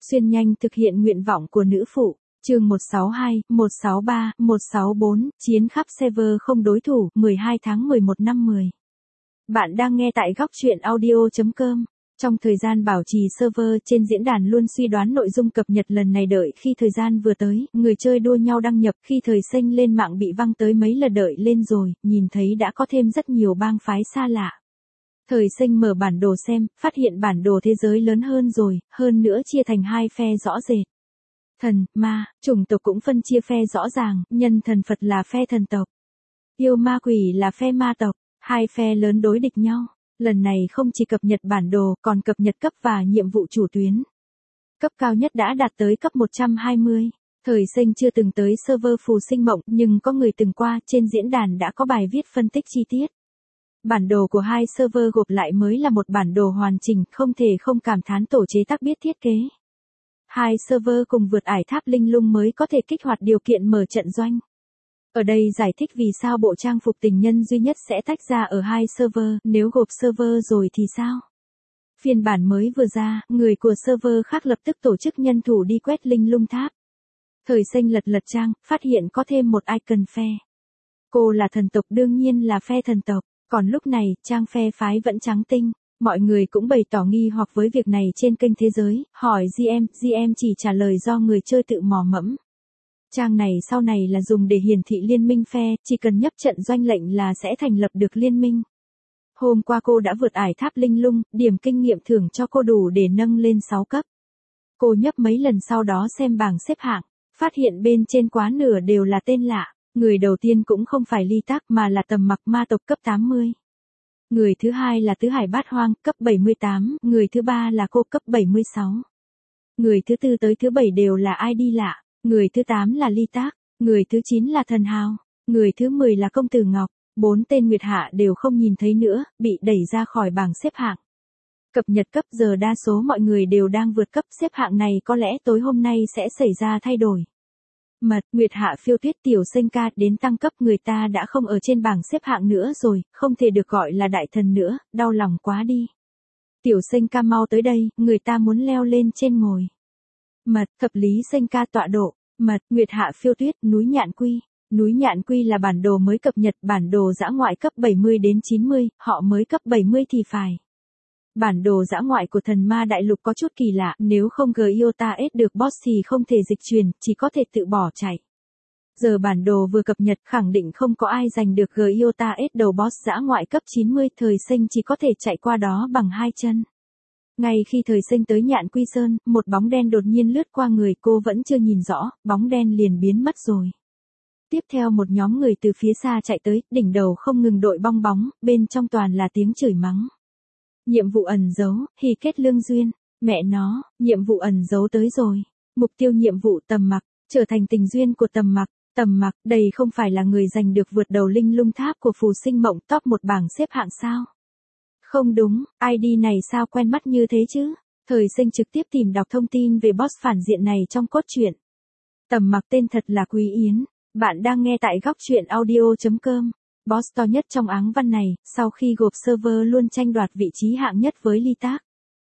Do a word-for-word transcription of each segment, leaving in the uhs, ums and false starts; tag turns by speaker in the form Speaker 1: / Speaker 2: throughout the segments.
Speaker 1: Xuyên nhanh thực hiện nguyện vọng của nữ phụ. Chương một sáu hai, một sáu ba, một sáu bốn, chiến khắp server không đối thủ, mười hai tháng mười một năm mười. Bạn đang nghe tại góc truyện audio chấm com. Trong thời gian bảo trì server trên diễn đàn luôn suy đoán nội dung cập nhật lần này, đợi khi thời gian vừa tới, người chơi đua nhau đăng nhập, khi thời sinh lên mạng bị văng tới mấy lần đợi lên rồi, nhìn thấy đã có thêm rất nhiều bang phái xa lạ. Thời sinh mở bản đồ xem, phát hiện bản đồ thế giới lớn hơn rồi, hơn nữa chia thành hai phe rõ rệt. Thần, ma, chủng tộc cũng phân chia phe rõ ràng, nhân thần Phật là phe thần tộc. Yêu ma quỷ là phe ma tộc, hai phe lớn đối địch nhau. Lần này không chỉ cập nhật bản đồ, còn cập nhật cấp và nhiệm vụ chủ tuyến. Cấp cao nhất đã đạt tới cấp một trăm hai mươi. Thời sinh chưa từng tới server Phù Sinh Mộng, nhưng có người từng qua, trên diễn đàn đã có bài viết phân tích chi tiết. Bản đồ của hai server gộp lại mới là một bản đồ hoàn chỉnh, không thể không cảm thán tổ chế tác biết thiết kế. Hai server cùng vượt ải tháp linh lung mới có thể kích hoạt điều kiện mở trận doanh. Ở đây giải thích vì sao bộ trang phục tình nhân duy nhất sẽ tách ra ở hai server, nếu gộp server rồi thì sao? Phiên bản mới vừa ra, người của server khác lập tức tổ chức nhân thủ đi quét linh lung tháp. Thời sinh lật lật trang, phát hiện có thêm một icon phe. Cô là thần tộc, đương nhiên là phe thần tộc, còn lúc này, trang phe phái vẫn trắng tinh. Mọi người cũng bày tỏ nghi hoặc với việc này trên kênh thế giới, hỏi giê em, giê em chỉ trả lời do người chơi tự mò mẫm. Trang này sau này là dùng để hiển thị liên minh phe, chỉ cần nhấp trận doanh lệnh là sẽ thành lập được liên minh. Hôm qua cô đã vượt ải tháp linh lung, điểm kinh nghiệm thưởng cho cô đủ để nâng lên sáu cấp. Cô nhấp mấy lần sau đó xem bảng xếp hạng, phát hiện bên trên quá nửa đều là tên lạ. Người đầu tiên cũng không phải Ly Tác mà là Tầm Mặc ma tộc cấp tám mươi. Người thứ hai là Tứ Hải Bát Hoang, cấp bảy mươi tám, người thứ ba là cô cấp bảy mươi sáu. Người thứ tư tới thứ bảy đều là i đê lạ, người thứ tám là Ly Tác, người thứ chín là Thần Hào, người thứ mười là Công Tử Ngọc, bốn tên Nguyệt Hạ đều không nhìn thấy nữa, bị đẩy ra khỏi bảng xếp hạng. Cập nhật cấp giờ đa số mọi người đều đang vượt cấp, xếp hạng này có lẽ tối hôm nay sẽ xảy ra thay đổi. Mật, Nguyệt Hạ Phiêu Tuyết Tiểu Sinh ca đến tăng cấp, người ta đã không ở trên bảng xếp hạng nữa rồi, không thể được gọi là đại thần nữa, đau lòng quá đi. Tiểu Sinh ca mau tới đây, người ta muốn leo lên trên ngồi. Mật, Thập Lý Sinh ca tọa độ. Mật, Nguyệt Hạ Phiêu Tuyết, núi Nhạn Quy. Núi Nhạn Quy là bản đồ mới cập nhật, bản đồ dã ngoại cấp bảy mươi đến chín mươi, họ mới cấp bảy mươi thì phải. Bản đồ dã ngoại của thần ma đại lục có chút kỳ lạ, nếu không Giota S được boss thì không thể dịch truyền, chỉ có thể tự bỏ chạy. Giờ bản đồ vừa cập nhật khẳng định không có ai giành được Giota S đầu boss dã ngoại cấp chín mươi, thời sinh chỉ có thể chạy qua đó bằng hai chân. Ngay khi thời sinh tới Nhạn Quy Sơn, một bóng đen đột nhiên lướt qua người cô, vẫn chưa nhìn rõ, bóng đen liền biến mất rồi. Tiếp theo một nhóm người từ phía xa chạy tới, đỉnh đầu không ngừng đội bong bóng, bên trong toàn là tiếng chửi mắng. Nhiệm vụ ẩn giấu, hì kết lương duyên, mẹ nó, nhiệm vụ ẩn giấu tới rồi. Mục tiêu nhiệm vụ Tầm Mặc, trở thành tình duyên của Tầm Mặc. Tầm Mặc, đây không phải là người giành được vượt đầu linh lung tháp của Phù Sinh Mộng top một bảng xếp hạng sao? Không đúng, i đê này sao quen mắt như thế chứ? Thời sinh trực tiếp tìm đọc thông tin về boss phản diện này trong cốt truyện. Tầm Mặc tên thật là Quý Yến. Bạn đang nghe tại góc truyện audio chấm com. Boss to nhất trong áng văn này, sau khi gộp server luôn tranh đoạt vị trí hạng nhất với Ly Tác.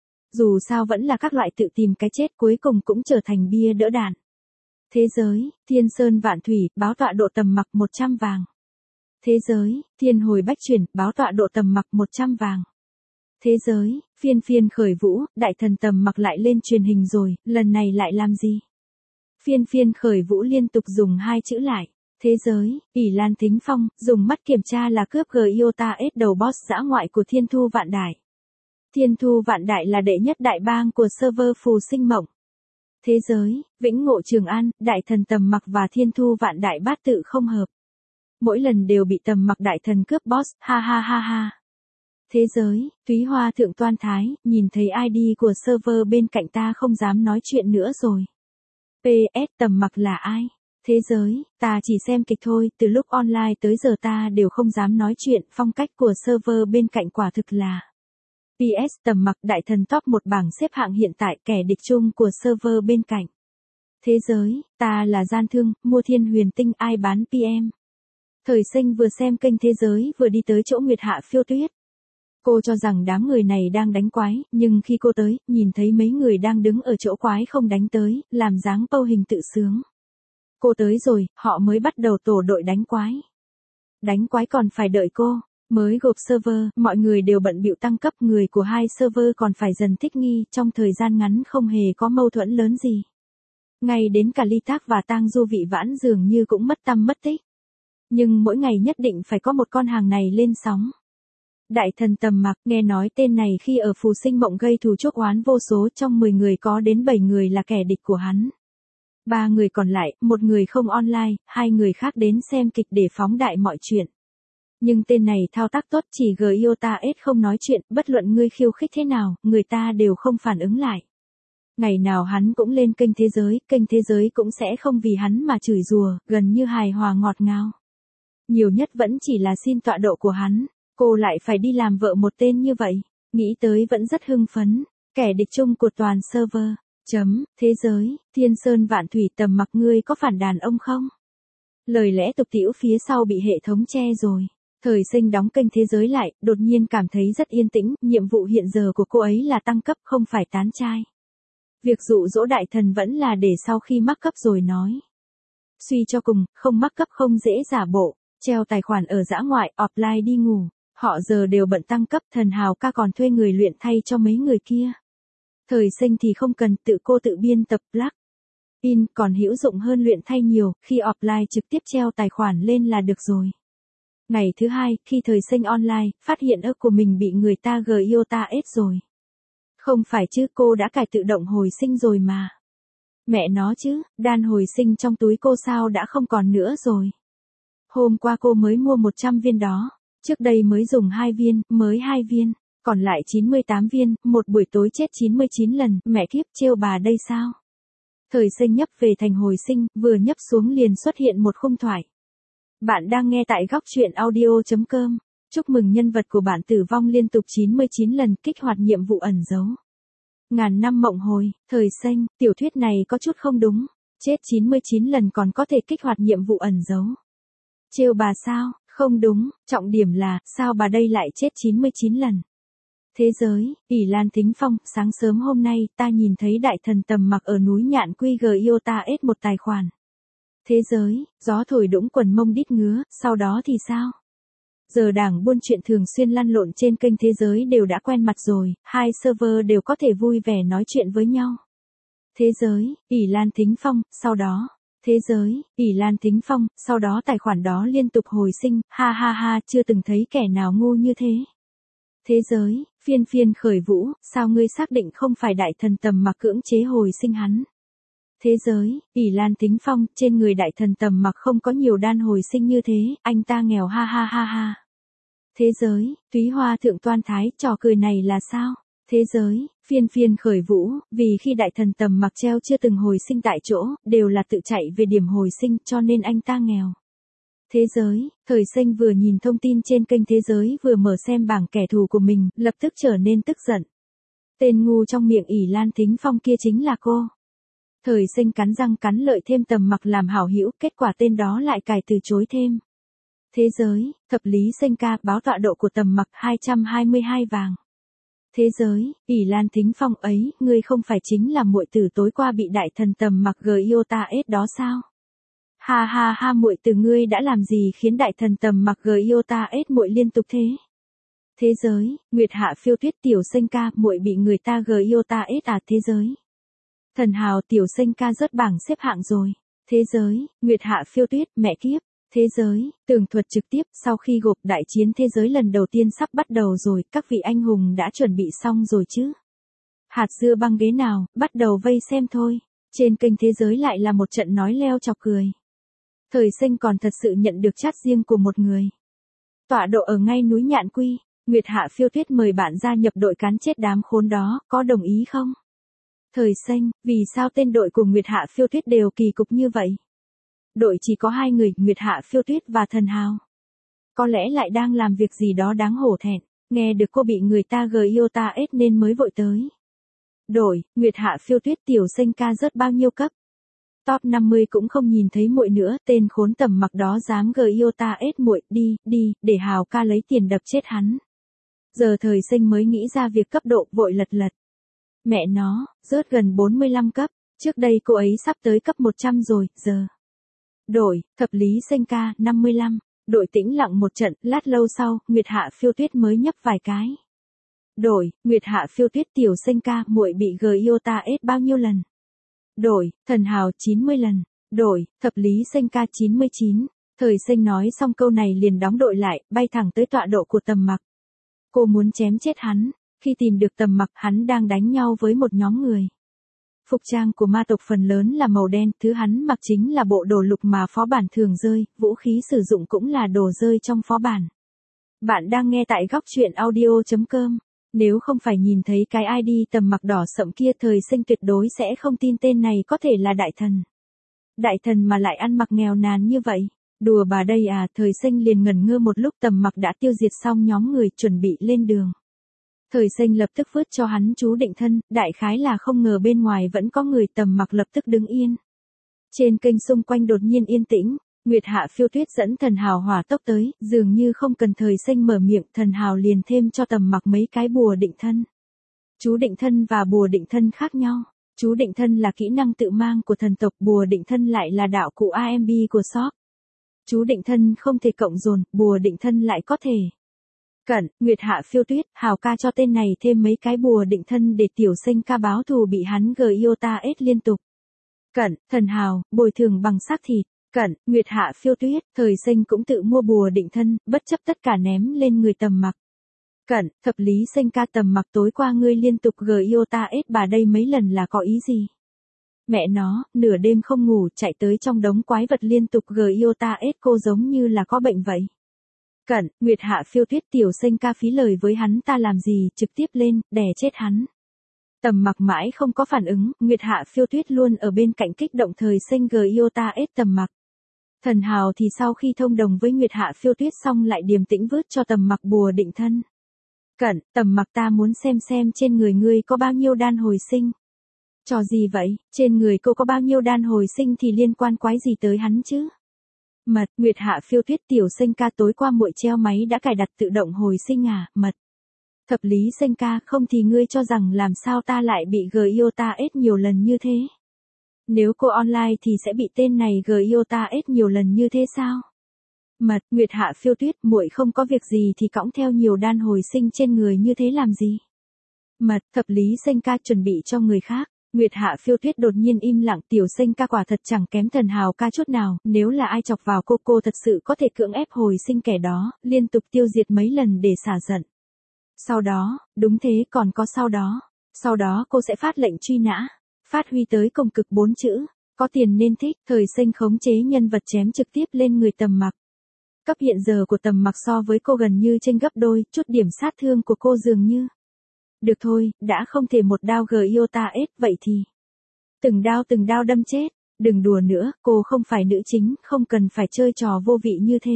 Speaker 1: Dù sao vẫn là các loại tự tìm cái chết, cuối cùng cũng trở thành bia đỡ đạn. Thế giới, Thiên Sơn Vạn Thủy, báo tọa độ Tầm Mặc một trăm vàng. Thế giới, Thiên Hồi Bách Chuyển, báo tọa độ Tầm Mặc một trăm vàng. Thế giới, Phiên Phiên Khởi Vũ, đại thần Tầm Mặc lại lên truyền hình rồi, lần này lại làm gì? Phiên Phiên Khởi Vũ liên tục dùng hai chữ lại. Thế giới, ỷ Lan Thính Phong, dùng mắt kiểm tra là cướp Giota S đầu boss dã ngoại của Thiên Thu Vạn Đại. Thiên Thu Vạn Đại là đệ nhất đại bang của server Phù Sinh Mộng. Thế giới, Vĩnh Ngộ Trường An, đại thần Tầm Mặc và Thiên Thu Vạn Đại bát tự không hợp. Mỗi lần đều bị Tầm Mặc đại thần cướp boss, ha ha ha ha. Thế giới, Túy Hoa Thượng Toan Thái, nhìn thấy i đê của server bên cạnh ta không dám nói chuyện nữa rồi. pê ét Tầm Mặc là ai? Thế giới, ta chỉ xem kịch thôi, từ lúc online tới giờ ta đều không dám nói chuyện, phong cách của server bên cạnh quả thực là. pê ét Tầm Mặc đại thần top một bảng xếp hạng hiện tại, kẻ địch chung của server bên cạnh. Thế giới, ta là gian thương, mua thiên huyền tinh, ai bán pê em. Thời sinh vừa xem kênh thế giới vừa đi tới chỗ Nguyệt Hạ Phiêu Tuyết. Cô cho rằng đám người này đang đánh quái, nhưng khi cô tới, nhìn thấy mấy người đang đứng ở chỗ quái không đánh tới, làm dáng pâu hình tự sướng. Cô tới rồi, họ mới bắt đầu tổ đội đánh quái. Đánh quái còn phải đợi cô. Mới gộp server, mọi người đều bận bịu tăng cấp, người của hai server còn phải dần thích nghi, trong thời gian ngắn không hề có mâu thuẫn lớn gì. Ngay đến cả Ly Thác và Tang Du Vị Vãn dường như cũng mất tăm mất tích. Nhưng mỗi ngày nhất định phải có một con hàng này lên sóng. Đại thần Tầm Mặc, nghe nói tên này khi ở Phù Sinh Mộng gây thù chuốc oán vô số, trong mười người có đến bảy người là kẻ địch của hắn. Ba người còn lại, một người không online, hai người khác đến xem kịch để phóng đại mọi chuyện. Nhưng tên này thao tác tốt, chỉ giê i o ta ét không nói chuyện, bất luận ngươi khiêu khích thế nào, người ta đều không phản ứng lại. Ngày nào hắn cũng lên kênh thế giới, kênh thế giới cũng sẽ không vì hắn mà chửi rủa, gần như hài hòa ngọt ngào. Nhiều nhất vẫn chỉ là xin tọa độ của hắn, cô lại phải đi làm vợ một tên như vậy, nghĩ tới vẫn rất hưng phấn, kẻ địch chung của toàn server. Chấm, thế giới, Thiên Sơn Vạn Thủy Tầm Mặc, ngươi có phản đàn ông không? Lời lẽ tục tĩu phía sau bị hệ thống che rồi. Thời Sinh đóng kênh thế giới lại, đột nhiên cảm thấy rất yên tĩnh, nhiệm vụ hiện giờ của cô ấy là tăng cấp không phải tán trai. Việc dụ dỗ đại thần vẫn là để sau khi mắc cấp rồi nói. Suy cho cùng, không mắc cấp không dễ giả bộ, treo tài khoản ở dã ngoại, offline đi ngủ, họ giờ đều bận tăng cấp, thần hào ca còn thuê người luyện thay cho mấy người kia. Thời Sinh thì không cần, tự cô tự biên tập plug in, còn hữu dụng hơn luyện thay nhiều, khi offline trực tiếp treo tài khoản lên là được rồi. Ngày thứ hai, khi Thời Sinh online, phát hiện ức của mình bị người ta giê i o ta ét rồi. Không phải chứ, cô đã cài tự động hồi sinh rồi mà. Mẹ nó chứ, đan hồi sinh trong túi cô sao đã không còn nữa rồi. Hôm qua cô mới mua một trăm viên đó, trước đây mới dùng hai viên, mới hai viên, còn lại chín mươi tám viên, một buổi tối chết chín mươi chín lần, mẹ kiếp, trêu bà đây sao? Thời Sinh nhấp về thành hồi sinh, vừa nhấp xuống liền xuất hiện một khung thoại. Bạn đang nghe tại góc truyện audio chấm com. Chúc mừng nhân vật của bạn tử vong liên tục chín mươi chín lần, kích hoạt nhiệm vụ ẩn giấu. Ngàn năm mộng hồi, Thời Sinh, tiểu thuyết này có chút không đúng. Chết chín mươi chín lần còn có thể kích hoạt nhiệm vụ ẩn giấu. Trêu bà sao? Không đúng, trọng điểm là, sao bà đây lại chết chín mươi chín lần? Thế giới, ỷ Lan Thính Phong, sáng sớm hôm nay, ta nhìn thấy đại thần Tầm Mặc ở núi Nhạn Quy giê i o ta ét một tài khoản. Thế giới, gió thổi đũng quần mông đít ngứa, sau đó thì sao? Giờ đảng buôn chuyện thường xuyên lăn lộn trên kênh thế giới đều đã quen mặt rồi, hai server đều có thể vui vẻ nói chuyện với nhau. Thế giới, ỷ Lan Thính Phong, sau đó. Thế giới, ỷ Lan Thính Phong, sau đó tài khoản đó liên tục hồi sinh, ha ha ha, chưa từng thấy kẻ nào ngu như thế. Thế giới, phiên phiên khởi vũ, sao ngươi xác định không phải đại thần Tầm Mặc cưỡng chế hồi sinh hắn? Thế giới, ỷ Lan Thính Phong, trên người đại thần Tầm Mặc không có nhiều đan hồi sinh như thế, anh ta nghèo ha ha ha ha. Thế giới, túy hoa thượng toan thái, trò cười này là sao? Thế giới, phiên phiên khởi vũ, vì khi đại thần Tầm Mặc treo chưa từng hồi sinh tại chỗ, đều là tự chạy về điểm hồi sinh, cho nên anh ta nghèo. Thế giới, Thời Sinh vừa nhìn thông tin trên kênh thế giới vừa mở xem bảng kẻ thù của mình, lập tức trở nên tức giận. Tên ngu trong miệng ỷ Lan Thính Phong kia chính là cô. Thời Sinh cắn răng cắn lợi thêm Tầm Mặc làm hảo hữu, kết quả tên đó lại cài từ chối thêm. Thế giới, thập lý Sinh ca, báo tọa độ của Tầm Mặc hai trăm hai mươi hai vàng. Thế giới, ỷ Lan Thính Phong ấy, ngươi không phải chính là muội tử tối qua bị đại thần Tầm Mặc giê i o ta ét đó sao? Ha ha ha, muội tử ngươi đã làm gì khiến đại thần Tầm Mặc giê i o ta ét muội liên tục thế? Thế giới, Nguyệt Hạ Phiêu Tuyết, tiểu Sinh ca, muội bị người ta giê i o ta ét à? Thế giới, thần hào, tiểu Sinh ca rớt bảng xếp hạng rồi. Thế giới, Nguyệt Hạ Phiêu Tuyết, mẹ kiếp. Thế giới, tường thuật trực tiếp, sau khi gộp đại chiến thế giới lần đầu tiên sắp bắt đầu rồi, các vị anh hùng đã chuẩn bị xong rồi chứ? Hạt dưa băng ghế nào, bắt đầu vây xem thôi. Trên kênh thế giới lại là một trận nói leo chọc cười. Thời Sinh còn thật sự nhận được chat riêng của một người. Tọa độ ở ngay núi Nhạn Quy, Nguyệt Hạ Phiêu Tuyết mời bạn gia nhập đội cán chết đám khốn đó, có đồng ý không? Thời Sinh, vì sao tên đội của Nguyệt Hạ Phiêu Tuyết đều kỳ cục như vậy? Đội chỉ có hai người, Nguyệt Hạ Phiêu Tuyết và Thần Hào. Có lẽ lại đang làm việc gì đó đáng hổ thẹn, nghe được cô bị người ta giê i o ta ét nên mới vội tới. Đội, Nguyệt Hạ Phiêu Tuyết, tiểu Sinh ca rớt bao nhiêu cấp? Top năm mươi cũng không nhìn thấy muội nữa, tên khốn Tầm Mặc đó dám giê i o ta ét muội, đi, đi, để Hào ca lấy tiền đập chết hắn. Giờ thời sinh mới nghĩ ra việc cấp độ, vội lật lật. Mẹ nó, rớt gần bốn mươi lăm cấp, trước đây cô ấy sắp tới cấp một trăm rồi, giờ. Đổi, thập lý sinh ca, năm mươi lăm, đội tĩnh lặng một trận, lát lâu sau, Nguyệt Hạ Phiêu Tuyết mới nhấp vài cái. Đổi, Nguyệt Hạ Phiêu Tuyết tiểu sinh ca, muội bị G I O T A S bao nhiêu lần? Đổi, thần hào chín mươi lần. Đổi, thập lý sinh ca chín mươi chín. Thời sinh nói xong câu này liền đóng đội lại, bay thẳng tới tọa độ của Tầm Mặc. Cô muốn chém chết hắn. Khi tìm được Tầm Mặc, hắn đang đánh nhau với một nhóm người. Phục trang của ma tộc phần lớn là màu đen, thứ hắn mặc chính là bộ đồ lục mà phó bản thường rơi, vũ khí sử dụng cũng là đồ rơi trong phó bản. Bạn đang nghe tại góc truyện audio chấm com. Nếu không phải nhìn thấy cái i đê Tầm Mặc đỏ sậm kia, thời sinh tuyệt đối sẽ không tin tên này có thể là đại thần. Đại thần mà lại ăn mặc nghèo nàn như vậy. Đùa bà đây à, thời sinh liền ngẩn ngơ một lúc. Tầm Mặc đã tiêu diệt xong nhóm người, chuẩn bị lên đường. Thời sinh lập tức vứt cho hắn chú định thân, đại khái là không ngờ bên ngoài vẫn có người. Tầm Mặc lập tức đứng yên. Trên kênh xung quanh đột nhiên yên tĩnh, Nguyệt Hạ Phiêu Tuyết dẫn thần hào hỏa tốc tới, dường như không cần thời sinh mở miệng, thần hào liền thêm cho Tầm Mặc mấy cái bùa định thân. Chú định thân và bùa định thân khác nhau. Chú định thân là kỹ năng tự mang của thần tộc, bùa định thân lại là đạo cụ a em bê của shop. Chú định thân không thể cộng dồn, bùa định thân lại có thể. Cẩn, Nguyệt Hạ Phiêu Tuyết, hào ca cho tên này thêm mấy cái bùa định thân để tiểu sinh ca báo thù bị hắn G I O T A S liên tục. Cẩn, thần hào, bồi thường bằng xác thịt. Cẩn, Nguyệt Hạ Phiêu Tuyết, thời sinh cũng tự mua bùa định thân, bất chấp tất cả ném lên người Tầm Mặc. Cẩn, thập lý sinh ca, Tầm Mặc tối qua ngươi liên tục G I O T A S bà đây mấy lần là có ý gì? Mẹ nó, nửa đêm không ngủ chạy tới trong đống quái vật liên tục G I O T A S, cô giống như là có bệnh vậy. Cẩn, Nguyệt Hạ Phiêu Tuyết tiểu sinh ca phí lời với hắn ta làm gì, trực tiếp lên, đè chết hắn. Tầm Mặc mãi không có phản ứng, Nguyệt Hạ Phiêu Tuyết luôn ở bên cạnh kích động thời sinh G I O T A S Tầm Mặc. Thần hào thì sau khi thông đồng với Nguyệt Hạ Phiêu Tuyết xong lại điềm tĩnh vứt cho Tầm Mặc bùa định thân. Cẩn, Tầm Mặc ta muốn xem xem trên người ngươi có bao nhiêu đan hồi sinh. Trò gì vậy, trên người cô có bao nhiêu đan hồi sinh thì liên quan quái gì tới hắn chứ? Mật, Nguyệt Hạ Phiêu Tuyết tiểu sinh ca tối qua muội treo máy đã cài đặt tự động hồi sinh à, mật. Thập lý sinh ca, không thì ngươi cho rằng làm sao ta lại bị G I O T A S nhiều lần như thế? Nếu cô online thì sẽ bị tên này G I O T A S nhiều lần như thế sao? Mật, Nguyệt Hạ Phiêu Tuyết, muội không có việc gì thì cõng theo nhiều đan hồi sinh trên người như thế làm gì? Mật, thập lý sinh ca chuẩn bị cho người khác. Nguyệt Hạ Phiêu Tuyết đột nhiên im lặng, tiểu sinh ca quả thật chẳng kém thần hào ca chút nào, nếu là ai chọc vào cô cô thật sự có thể cưỡng ép hồi sinh kẻ đó, liên tục tiêu diệt mấy lần để xả giận. Sau đó, đúng thế, còn có sau đó, sau đó cô sẽ phát lệnh truy nã, phát huy tới cùng cực bốn chữ, có tiền nên thích, thời sinh khống chế nhân vật chém trực tiếp lên người Tầm Mặc. Cấp hiện giờ của Tầm Mặc so với cô gần như chênh gấp đôi, chút điểm sát thương của cô dường như. Được thôi, đã không thể một đao G I O T A S, vậy thì. Từng đao từng đao đâm chết, đừng đùa nữa, cô không phải nữ chính, không cần phải chơi trò vô vị như thế.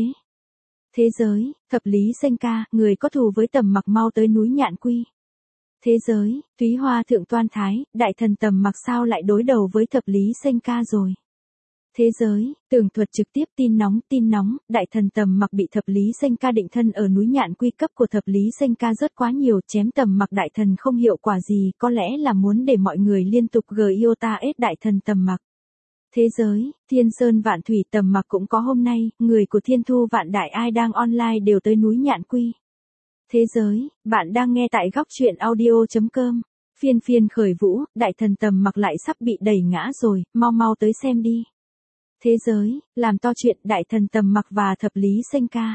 Speaker 1: Thế giới, thập lý sinh ca, người có thù với Tầm Mặc mau tới núi Nhạn Quy. Thế giới, Túy Hoa Thượng Toan Thái, đại thần Tầm Mặc sao lại đối đầu với thập lý sinh ca rồi. Thế giới, tường thuật trực tiếp tin nóng, tin nóng, đại thần Tầm Mặc bị thập lý sinh ca định thân ở núi Nhạn Quy, cấp của thập lý sinh ca rất quá nhiều, chém Tầm Mặc đại thần không hiệu quả gì, có lẽ là muốn để mọi người liên tục G I O T A S đại thần Tầm Mặc. Thế giới, Thiên Sơn Vạn Thủy, Tầm Mặc cũng có hôm nay, người của Thiên Thu Vạn Đại ai đang online đều tới núi Nhạn Quy. Thế giới, bạn đang nghe tại góc truyện audio chấm com. Phiên phiên khởi vũ, đại thần Tầm Mặc lại sắp bị đẩy ngã rồi, mau mau tới xem đi. Thế giới, làm to chuyện, đại thần Tầm Mặc và thập lý sinh ca.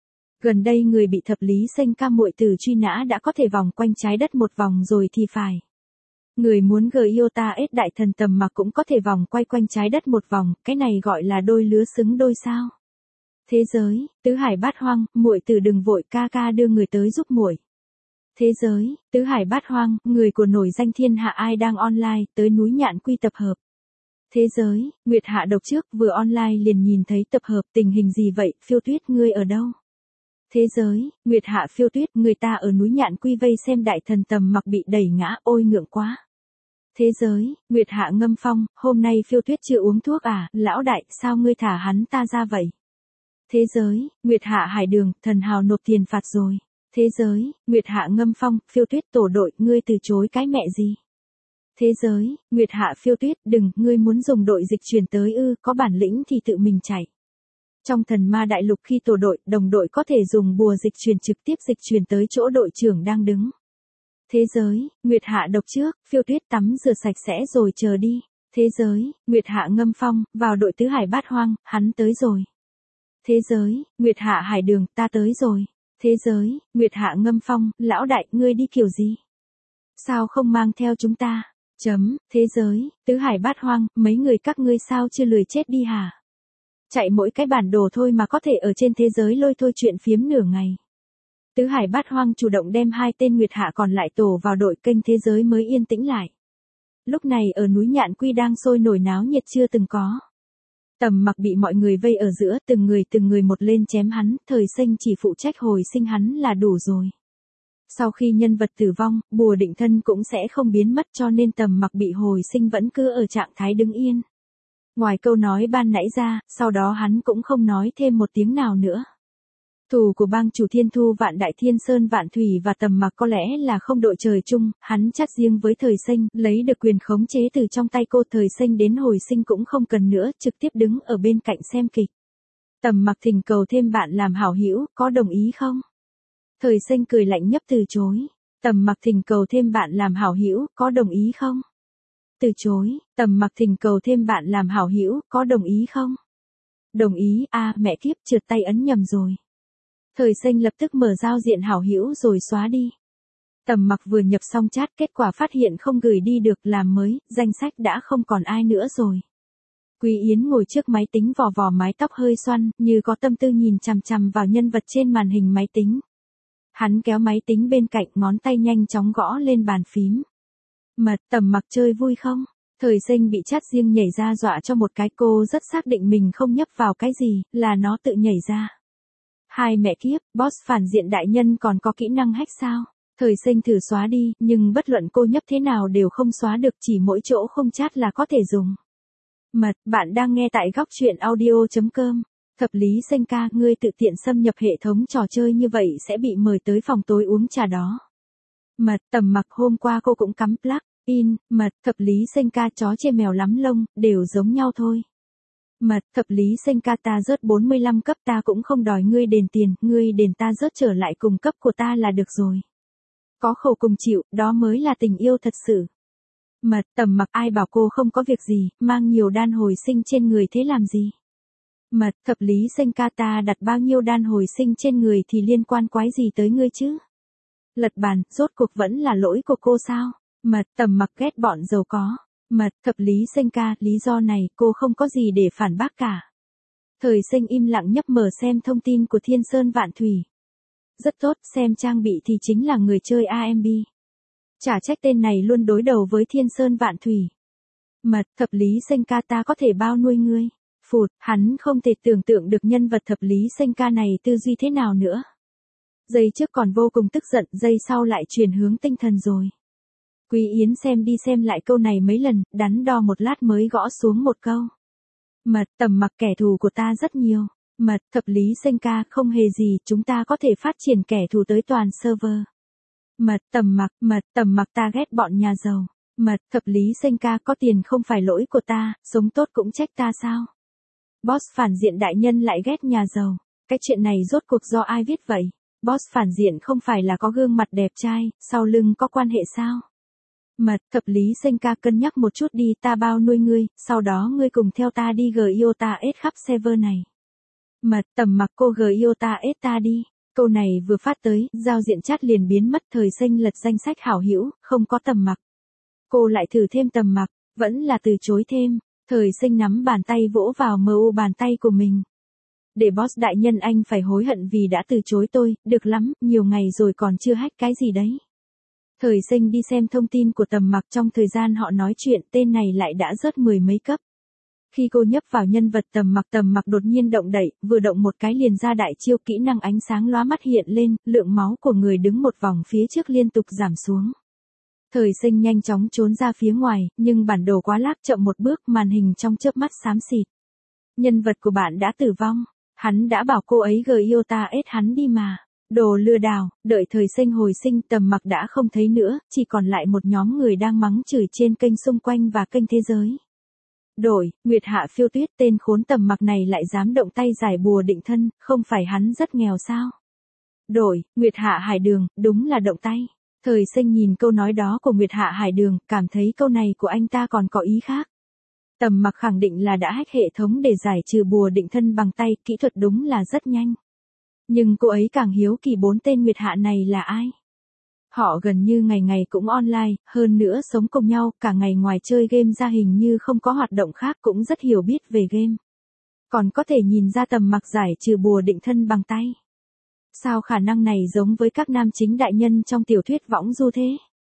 Speaker 1: Gần đây người bị thập lý sinh ca muội tử truy nã đã có thể vòng quanh trái đất một vòng rồi thì phải. Người muốn G I O T A S đại thần Tầm Mặc cũng có thể vòng quay quanh trái đất một vòng, cái này gọi là đôi lứa xứng đôi sao. Thế giới, tứ hải bát hoang, muội tử đừng vội, ca ca đưa người tới giúp muội. Thế giới, tứ hải bát hoang, người của nổi danh thiên hạ ai đang online, tới núi Nhạn Quy tập hợp. Thế giới, Nguyệt Hạ độc trước vừa online liền nhìn thấy tập hợp, tình hình gì vậy, Phiêu Tuyết ngươi ở đâu? Thế giới, Nguyệt Hạ Phiêu Tuyết, người ta ở núi Nhạn Quy vây xem đại thần Tầm Mặc bị đẩy ngã, ôi ngượng quá. Thế giới, Nguyệt Hạ Ngâm Phong, hôm nay Phiêu Tuyết chưa uống thuốc à, lão đại, sao ngươi thả hắn ta ra vậy? Thế giới, Nguyệt Hạ Hải Đường, thần hào nộp tiền phạt rồi. Thế giới, Nguyệt Hạ Ngâm Phong, Phiêu Tuyết tổ đội, ngươi từ chối cái mẹ gì? Thế giới, Nguyệt Hạ Phiêu Tuyết, đừng, ngươi muốn dùng đội dịch chuyển tới ư, có bản lĩnh thì tự mình chạy. Trong thần ma đại lục khi tổ đội, đồng đội có thể dùng bùa dịch chuyển trực tiếp dịch chuyển tới chỗ đội trưởng đang đứng. Thế giới, Nguyệt Hạ độc trước, Phiêu Tuyết tắm rửa sạch sẽ rồi chờ đi. Thế giới, Nguyệt Hạ Ngâm Phong, vào đội tứ hải bát hoang, hắn tới rồi. Thế giới, Nguyệt Hạ Hải Đường, ta tới rồi. Thế giới, Nguyệt Hạ Ngâm Phong, lão đại, ngươi đi kiểu gì? Sao không mang theo chúng ta? Chấm, thế giới, tứ hải bát hoang, mấy người các ngươi sao chưa lười chết đi hả? Chạy mỗi cái bản đồ thôi mà có thể ở trên thế giới lôi thôi chuyện phiếm nửa ngày. Tứ hải bát hoang chủ động đem hai tên Nguyệt Hạ còn lại tổ vào đội, kênh thế giới mới yên tĩnh lại. Lúc này ở núi Nhạn Quy đang sôi nổi náo nhiệt chưa từng có. Tầm Mặc bị mọi người vây ở giữa, từng người từng người một lên chém hắn, Thời Sinh chỉ phụ trách hồi sinh hắn là đủ rồi. Sau khi nhân vật tử vong, bùa định thân cũng sẽ không biến mất, cho nên Tầm Mặc bị hồi sinh vẫn cứ ở trạng thái đứng yên. Ngoài câu nói ban nãy ra, sau đó hắn cũng không nói thêm một tiếng nào nữa. Thù của bang chủ Thiên Thu Vạn Đại Thiên Sơn Vạn Thủy và Tầm Mặc có lẽ là không đội trời chung, hắn chắt riêng với Thời Sinh, lấy được quyền khống chế từ trong tay cô. Thời Sinh đến hồi sinh cũng không cần nữa, trực tiếp đứng ở bên cạnh xem kịch. Tầm Mặc thỉnh cầu thêm bạn làm hảo hữu, có đồng ý không? Thời Sinh cười lạnh nhấp từ chối. Tầm Mặc thỉnh cầu thêm bạn làm hảo hữu, có đồng ý không? Từ chối. Tầm Mặc thỉnh cầu thêm bạn làm hảo hữu, có đồng ý không? Đồng ý. A à, mẹ kiếp, trượt tay ấn nhầm rồi. Thời Sinh lập tức mở giao diện hảo hữu rồi xóa đi. Tầm Mặc vừa nhập xong chat, kết quả phát hiện không gửi đi được, làm mới, danh sách đã không còn ai nữa rồi. Quý Yến ngồi trước máy tính vò vò mái tóc hơi xoăn, như có tâm tư nhìn chằm chằm vào nhân vật trên màn hình máy tính. Hắn kéo máy tính bên cạnh, ngón tay nhanh chóng gõ lên bàn phím. Mật, Tầm Mặc chơi vui không? Thời Sinh bị chat riêng nhảy ra dọa cho một cái, cô rất xác định mình không nhấp vào cái gì, là nó tự nhảy ra. Hai mẹ kiếp, boss phản diện đại nhân còn có kỹ năng hack sao? Thời Sinh thử xóa đi, nhưng bất luận cô nhấp thế nào đều không xóa được, chỉ mỗi chỗ không chat là có thể dùng. Mật, bạn đang nghe tại góc truyện audio chấm com. Thập Lý Sinh ca, ngươi tự tiện xâm nhập hệ thống trò chơi như vậy sẽ bị mời tới phòng tối uống trà đó. Mật, Tầm Mặc, hôm qua cô cũng cắm plug in. Mật, Thập Lý Sinh ca, chó chê mèo lắm lông, đều giống nhau thôi. Mật, Thập Lý Sinh ca, ta rớt bốn mươi lăm cấp, ta cũng không đòi ngươi đền tiền, ngươi đền ta rớt trở lại cùng cấp của ta là được rồi. Có khổ cùng chịu, đó mới là tình yêu thật sự. Mật, Tầm Mặc, ai bảo cô không có việc gì, mang nhiều đan hồi sinh trên người thế làm gì? Mật, Thập Lý Sinh ca, ta đặt bao nhiêu đan hồi sinh trên người thì liên quan quái gì tới ngươi chứ? Lật bàn, rốt cuộc vẫn là lỗi của cô sao? Mật, Tầm Mặc, ghét bọn giàu có. Mật, Thập Lý Sinh ca, lý do này cô không có gì để phản bác cả. Thời Sinh im lặng nhấp mở xem thông tin của Thiên Sơn Vạn Thủy. Rất tốt, xem trang bị thì chính là người chơi a em bê. Chả trách tên này luôn đối đầu với Thiên Sơn Vạn Thủy. Mật, Thập Lý Sinh ca, ta có thể bao nuôi ngươi. Phụt, hắn không thể tưởng tượng được nhân vật Thập Lý Sinh ca này tư duy thế nào nữa. Giây trước còn vô cùng tức giận, giây sau lại chuyển hướng tinh thần rồi. Quý Yến xem đi xem lại câu này mấy lần, đắn đo một lát mới gõ xuống một câu. Mật, Tầm Mặc, kẻ thù của ta rất nhiều. Mật, Thập Lý Sinh ca, không hề gì, chúng ta có thể phát triển kẻ thù tới toàn server. Mật, Tầm Mặc, Mật, Tầm Mặc, ta ghét bọn nhà giàu. Mật, Thập Lý Sinh ca, có tiền không phải lỗi của ta, sống tốt cũng trách ta sao? Boss phản diện đại nhân lại ghét nhà giàu. Cái chuyện này rốt cuộc do ai viết vậy? Boss phản diện không phải là có gương mặt đẹp trai, sau lưng có quan hệ sao? Mật, Thập Lý Sinh ca, cân nhắc một chút đi, ta bao nuôi ngươi, sau đó ngươi cùng theo ta đi gờ i o ta ét khắp server này. Mật, Tầm Mặc, cô gờ i o ta ét ta đi. Câu này vừa phát tới, giao diện chat liền biến mất. Thời Sinh lật danh sách hảo hữu, không có Tầm Mặc. Cô lại thử thêm Tầm Mặc, vẫn là từ chối thêm. Thời Sinh nắm bàn tay vỗ vào mờ u bàn tay của mình. Để boss đại nhân anh phải hối hận vì đã từ chối tôi, được lắm, nhiều ngày rồi còn chưa hack cái gì đấy. Thời Sinh đi xem thông tin của Tầm Mặc, trong thời gian họ nói chuyện, tên này lại đã rớt mười mấy cấp. Khi cô nhấp vào nhân vật Tầm Mặc, Tầm Mặc đột nhiên động đậy, vừa động một cái liền ra đại chiêu, kỹ năng ánh sáng lóa mắt hiện lên, lượng máu của người đứng một vòng phía trước liên tục giảm xuống. Thời Sinh nhanh chóng trốn ra phía ngoài, nhưng bản đồ quá lag, chậm một bước, màn hình trong chớp mắt xám xịt. Nhân vật của bạn đã tử vong, hắn đã bảo cô ấy gờ i o ta ét hắn đi mà. Đồ lừa đảo, đợi thời sinh hồi sinh Tầm Mặc đã không thấy nữa, chỉ còn lại một nhóm người đang mắng chửi trên kênh xung quanh và kênh thế giới. Đổi, Nguyệt Hạ Phiêu Tuyết, tên khốn Tầm Mặc này lại dám động tay giải bùa định thân, không phải hắn rất nghèo sao? Đổi, Nguyệt Hạ Hải Đường, đúng là động tay. Thời sinh nhìn câu nói đó của Nguyệt Hạ Hải Đường, cảm thấy câu này của anh ta còn có ý khác. Tầm Mặc khẳng định là đã hack hệ thống để giải trừ bùa định thân bằng tay, kỹ thuật đúng là rất nhanh. Nhưng cô ấy càng hiếu kỳ bốn tên Nguyệt Hạ này là ai? Họ gần như ngày ngày cũng online, hơn nữa sống cùng nhau, cả ngày ngoài chơi game ra hình như không có hoạt động khác, cũng rất hiểu biết về game. Còn có thể nhìn ra Tầm Mặc giải trừ bùa định thân bằng tay. Sao khả năng này giống với các nam chính đại nhân trong tiểu thuyết võng du thế?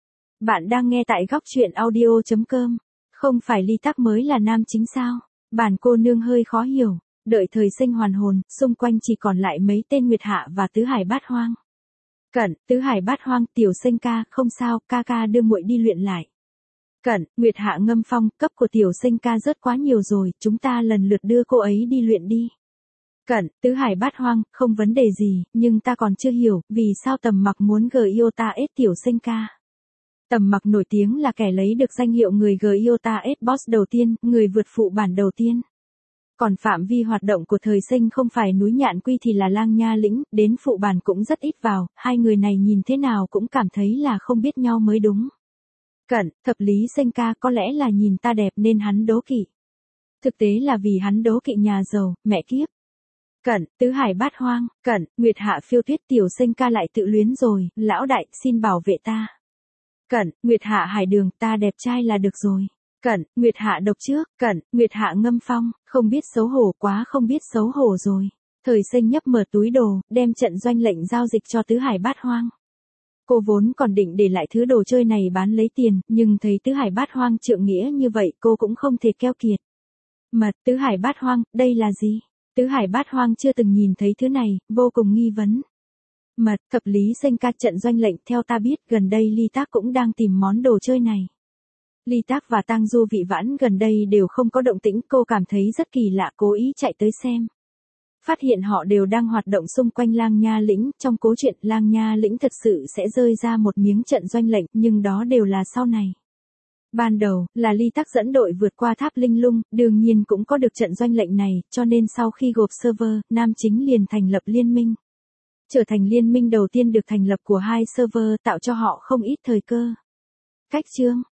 Speaker 1: Bạn đang nghe tại góc truyện audio chấm com. Không phải Ly Tắc mới là nam chính sao? Bản cô nương hơi khó hiểu. Đợi thời sinh hoàn hồn, xung quanh chỉ còn lại mấy tên Nguyệt Hạ và Tứ Hải Bát Hoang. Cẩn, Tứ Hải Bát Hoang, tiểu sinh ca, không sao, ca ca đưa muội đi luyện lại. Cẩn, Nguyệt Hạ ngâm phong, cấp của tiểu sinh ca rớt quá nhiều rồi, chúng ta lần lượt đưa cô ấy đi luyện đi. Cẩn, Tứ Hải Bát Hoang, không vấn đề gì, nhưng ta còn chưa hiểu, vì sao Tầm Mặc muốn gờ yêu ta ết tiểu sinh ca. Tầm Mặc nổi tiếng là kẻ lấy được danh hiệu người gờ yêu ta ết boss đầu tiên, người vượt phụ bản đầu tiên. Còn phạm vi hoạt động của thời sinh không phải núi Nhạn Quy thì là Lang Nha Lĩnh, đến phụ bản cũng rất ít vào, hai người này nhìn thế nào cũng cảm thấy là không biết nhau mới đúng. Cẩn, thập lý sinh ca có lẽ là nhìn ta đẹp nên hắn đố kỵ. Thực tế là vì hắn đố kỵ nhà giàu, mẹ kiếp. Cẩn, Tứ Hải Bát Hoang, Cẩn, Nguyệt Hạ Phiêu Tuyết tiểu sinh ca lại tự luyến rồi, lão đại, xin bảo vệ ta. Cẩn, Nguyệt Hạ Hải Đường, ta đẹp trai là được rồi. Cẩn, Nguyệt Hạ độc trước, Cẩn, Nguyệt Hạ ngâm phong, không biết xấu hổ quá không biết xấu hổ rồi. Thời sinh nhấp mở túi đồ, đem trận doanh lệnh giao dịch cho Tứ Hải Bát Hoang. Cô vốn còn định để lại thứ đồ chơi này bán lấy tiền, nhưng thấy Tứ Hải Bát Hoang trượng nghĩa như vậy cô cũng không thể keo kiệt. Mật, Tứ Hải Bát Hoang, đây là gì? Tứ Hải Bát Hoang chưa từng nhìn thấy thứ này, vô cùng nghi vấn. Mật, thập lý sinh ca trận doanh lệnh, theo ta biết gần đây Ly Tác cũng đang tìm món đồ chơi này. Ly Tác và Tang Du Vị Vãn gần đây đều không có động tĩnh, cô cảm thấy rất kỳ lạ, cố ý chạy tới xem. Phát hiện họ đều đang hoạt động xung quanh Lang Nha Lĩnh, trong cố truyện Lang Nha Lĩnh thật sự sẽ rơi ra một miếng trận doanh lệnh, nhưng đó đều là sau này. Ban đầu, là Ly Tác dẫn đội vượt qua tháp Linh Lung, đương nhiên cũng có được trận doanh lệnh này, cho nên sau khi gộp server, nam chính liền thành lập liên minh. Trở thành liên minh đầu tiên được thành lập của hai server, tạo cho họ không ít thời cơ. Cách chương,